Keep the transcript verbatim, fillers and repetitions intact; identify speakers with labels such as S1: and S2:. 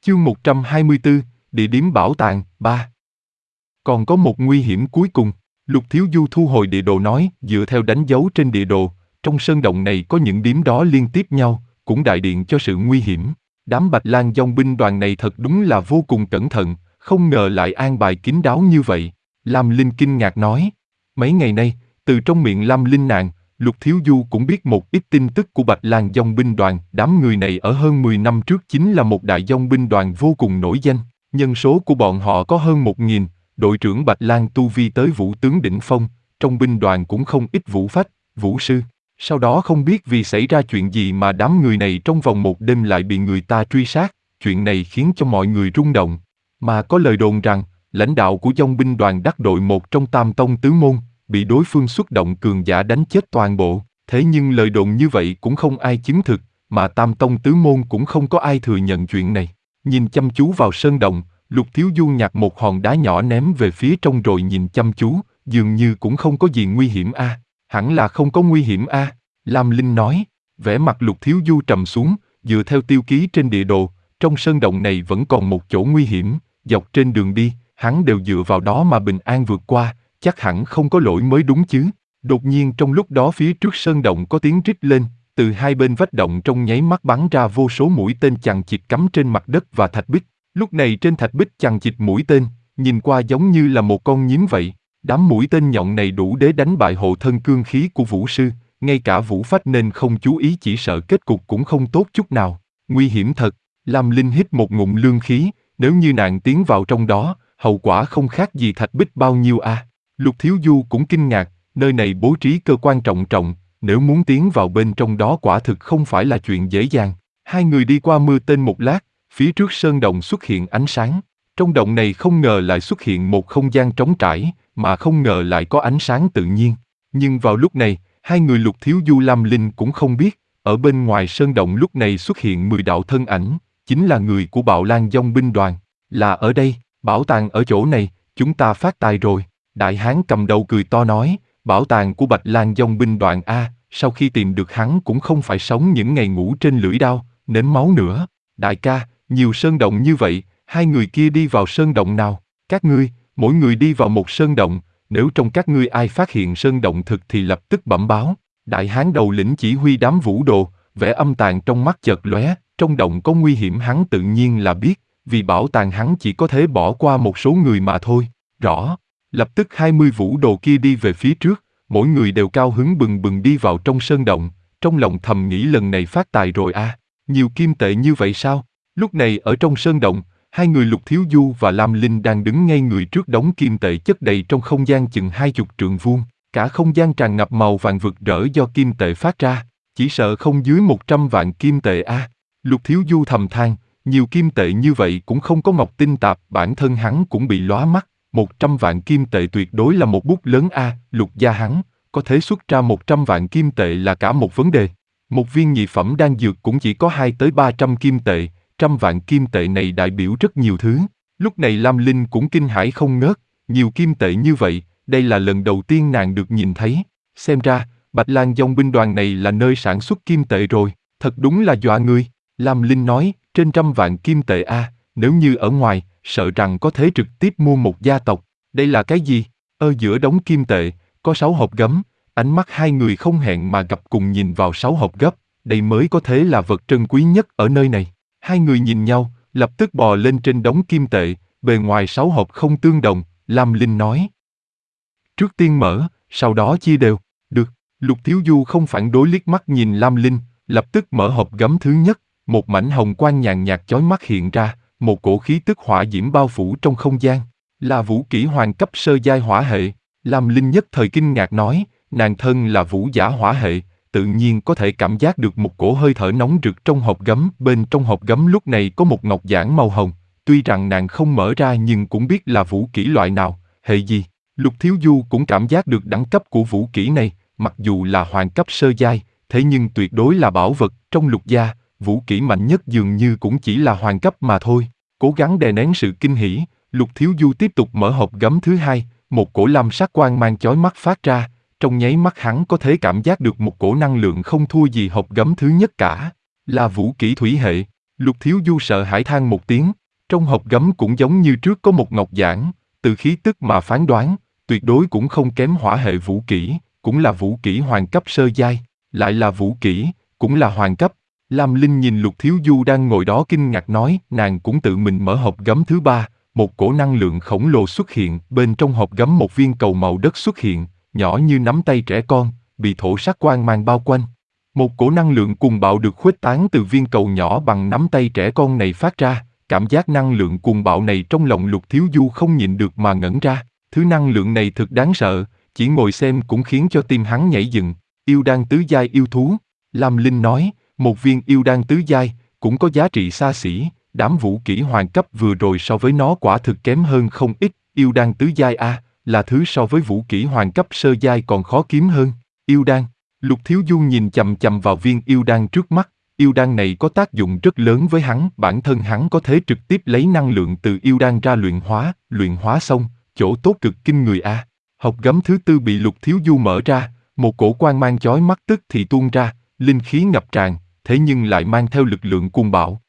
S1: Chương một trăm hai mươi tư, địa điểm bảo tàng, ba. Còn có một nguy hiểm cuối cùng, Lục Thiếu Du thu hồi địa đồ nói, dựa theo đánh dấu trên địa đồ, trong sơn động này có những điểm đó liên tiếp nhau, cũng đại diện cho sự nguy hiểm. Đám Bạch Lang dòng binh đoàn này thật đúng là vô cùng cẩn thận, không ngờ lại an bài kín đáo như vậy. Lam Linh kinh ngạc nói, mấy ngày nay, từ trong miệng Lam Linh nàng, Lục Thiếu Du cũng biết một ít tin tức của Bạch Lang dòng binh đoàn. Đám người này ở hơn mười năm trước chính là một đại dòng binh đoàn vô cùng nổi danh, nhân số của bọn họ có hơn một nghìn, đội trưởng Bạch Lang tu vi tới vũ tướng đỉnh phong, trong binh đoàn cũng không ít vũ phách, vũ sư. Sau đó không biết vì xảy ra chuyện gì mà đám người này trong vòng một đêm lại bị người ta truy sát, chuyện này khiến cho mọi người rung động. Mà có lời đồn rằng, lãnh đạo của dòng binh đoàn đắc đội một trong Tam Tông Tứ Môn, bị đối phương xuất động cường giả đánh chết toàn bộ. Thế nhưng lời đồn như vậy cũng không ai chứng thực, mà Tam Tông Tứ Môn cũng không có ai thừa nhận chuyện này. Nhìn chăm chú vào sơn động, Lục Thiếu Du nhặt một hòn đá nhỏ ném về phía trong rồi nhìn chăm chú, dường như cũng không có gì nguy hiểm a. À. Hẳn là không có nguy hiểm a, à. Lam Linh nói. Vẻ mặt Lục Thiếu Du trầm xuống, dựa theo tiêu ký trên địa đồ, trong sơn động này vẫn còn một chỗ nguy hiểm, dọc trên đường đi, hắn đều dựa vào đó mà bình an vượt qua, chắc hẳn không có lỗi mới đúng chứ. Đột nhiên trong lúc đó phía trước sơn động có tiếng rít lên, từ hai bên vách động trong nháy mắt bắn ra vô số mũi tên chằng chịt cắm trên mặt đất và thạch bích. Lúc này trên thạch bích chằng chịt mũi tên, nhìn qua giống như là một con nhím vậy. Đám mũi tên nhọn này đủ để đánh bại hộ thân cương khí của vũ sư, ngay cả vũ phách nên không chú ý chỉ sợ kết cục cũng không tốt chút nào. Nguy hiểm thật, Lam Linh hít một ngụm lương khí, nếu như nàng tiến vào trong đó, hậu quả không khác gì thạch bích bao nhiêu a. À. Lục Thiếu Du cũng kinh ngạc, nơi này bố trí cơ quan trọng trọng, nếu muốn tiến vào bên trong đó quả thực không phải là chuyện dễ dàng. Hai người đi qua mưa tên một lát, phía trước sơn động xuất hiện ánh sáng. Trong động này không ngờ lại xuất hiện một không gian trống trải, mà không ngờ lại có ánh sáng tự nhiên. Nhưng vào lúc này, hai người Lục Thiếu Du Lam Linh cũng không biết, ở bên ngoài sơn động lúc này xuất hiện mười đạo thân ảnh, chính là người của Bạo Lang dòng binh đoàn. Là ở đây, bảo tàng ở chỗ này, chúng ta phát tài rồi. Đại hán cầm đầu cười to nói, bảo tàng của Bạch Lang dòng binh đoàn a, sau khi tìm được hắn cũng không phải sống những ngày ngủ trên lưỡi đao, nếm máu nữa. Đại ca, nhiều sơn động như vậy, hai người kia đi vào sơn động nào? Các ngươi, mỗi người đi vào một sơn động, nếu trong các ngươi ai phát hiện sơn động thực thì lập tức bẩm báo. Đại hán đầu lĩnh chỉ huy đám vũ đồ, vẻ âm tàn trong mắt chợt lóe, trong động có nguy hiểm hắn tự nhiên là biết, vì bảo tàng hắn chỉ có thể bỏ qua một số người mà thôi. Rõ. Lập tức hai mươi vũ đồ kia đi về phía trước, mỗi người đều cao hứng bừng bừng đi vào trong sơn động, trong lòng thầm nghĩ lần này phát tài rồi a, à. Nhiều kim tệ như vậy sao? Lúc này ở trong sơn động, hai người Lục Thiếu Du và Lam Linh đang đứng ngay người trước đống kim tệ chất đầy trong không gian chừng hai chục trượng vuông, cả không gian tràn ngập màu vàng rực rỡ do kim tệ phát ra, chỉ sợ không dưới một trăm vạn kim tệ a. À. Lục Thiếu Du thầm than, nhiều kim tệ như vậy cũng không có ngọc tinh tạp, bản thân hắn cũng bị lóa mắt. Một trăm vạn kim tệ tuyệt đối là một bút lớn a. À. Lục gia hắn, có thể xuất ra một trăm vạn kim tệ là cả một vấn đề. Một viên nhị phẩm đan dược cũng chỉ có hai tới ba trăm kim tệ, trăm vạn kim tệ này đại biểu rất nhiều thứ. Lúc này Lam Linh cũng kinh hãi không ngớt, nhiều kim tệ như vậy, đây là lần đầu tiên nàng được nhìn thấy. Xem ra, Bạch Lang dòng binh đoàn này là nơi sản xuất kim tệ rồi, thật đúng là dọa người. Lam Linh nói, trên trăm vạn kim tệ a, à, nếu như ở ngoài, sợ rằng có thể trực tiếp mua một gia tộc. Đây là cái gì? Ở giữa đống kim tệ, có sáu hộp gấm, ánh mắt hai người không hẹn mà gặp cùng nhìn vào sáu hộp gấp, đây mới có thể là vật trân quý nhất ở nơi này. Hai người nhìn nhau, lập tức bò lên trên đống kim tệ, bề ngoài sáu hộp không tương đồng, Lam Linh nói. Trước tiên mở, sau đó chia đều, được. Lục Thiếu Du không phản đối liếc mắt nhìn Lam Linh, lập tức mở hộp gấm thứ nhất, một mảnh hồng quang nhàn nhạt chói mắt hiện ra, một cổ khí tức hỏa diễm bao phủ trong không gian, là vũ kỹ hoàng cấp sơ giai hỏa hệ. Lam Linh nhất thời kinh ngạc nói, nàng thân là vũ giả hỏa hệ, tự nhiên có thể cảm giác được một cổ hơi thở nóng rực trong hộp gấm. Bên trong hộp gấm lúc này có một ngọc giản màu hồng, tuy rằng nàng không mở ra nhưng cũng biết là vũ kỹ loại nào, hệ gì. Lục Thiếu Du cũng cảm giác được đẳng cấp của vũ kỹ này, mặc dù là hoàng cấp sơ giai, thế nhưng tuyệt đối là bảo vật trong Lục gia. Vũ kỹ mạnh nhất dường như cũng chỉ là hoàng cấp mà thôi. Cố gắng đè nén sự kinh hỉ, Lục Thiếu Du tiếp tục mở hộp gấm thứ hai, một cổ lam sắc quang mang chói mắt phát ra, trong nháy mắt hắn có thể cảm giác được một cổ năng lượng không thua gì hộp gấm thứ nhất cả, là vũ kỹ thủy hệ. Lục Thiếu Du sợ hãi than một tiếng, trong hộp gấm cũng giống như trước có một ngọc giản, từ khí tức mà phán đoán, tuyệt đối cũng không kém hỏa hệ vũ kỹ, cũng là vũ kỹ hoàng cấp sơ giai, lại là vũ kỹ, cũng là hoàng cấp. Lam Linh nhìn Lục Thiếu Du đang ngồi đó kinh ngạc nói, nàng cũng tự mình mở hộp gấm thứ ba, một cổ năng lượng khổng lồ xuất hiện, bên trong hộp gấm một viên cầu màu đất xuất hiện, nhỏ như nắm tay trẻ con, bị thổ sắc quang mang bao quanh. Một cổ năng lượng cuồng bạo được khuếch tán từ viên cầu nhỏ bằng nắm tay trẻ con này phát ra, cảm giác năng lượng cuồng bạo này trong lòng Lục Thiếu Du không nhịn được mà ngẩn ra, thứ năng lượng này thực đáng sợ, chỉ ngồi xem cũng khiến cho tim hắn nhảy dựng. Yêu đan tứ giai yêu thú, Lam Linh nói, một viên yêu đan tứ giai, cũng có giá trị xa xỉ, đám vũ kỹ hoàng cấp vừa rồi so với nó quả thực kém hơn không ít, yêu đan tứ giai a, là thứ so với vũ kỹ hoàng cấp sơ giai còn khó kiếm hơn. Yêu đan, Lục Thiếu Du nhìn chằm chằm vào viên yêu đan trước mắt, yêu đan này có tác dụng rất lớn với hắn, bản thân hắn có thể trực tiếp lấy năng lượng từ yêu đan ra luyện hóa, luyện hóa xong, chỗ tốt cực kinh người a. Hộp gấm thứ tư bị Lục Thiếu Du mở ra, một cổ quang mang chói mắt tức thì tuôn ra, linh khí ngập tràn, thế nhưng lại mang theo lực lượng cuồng bạo,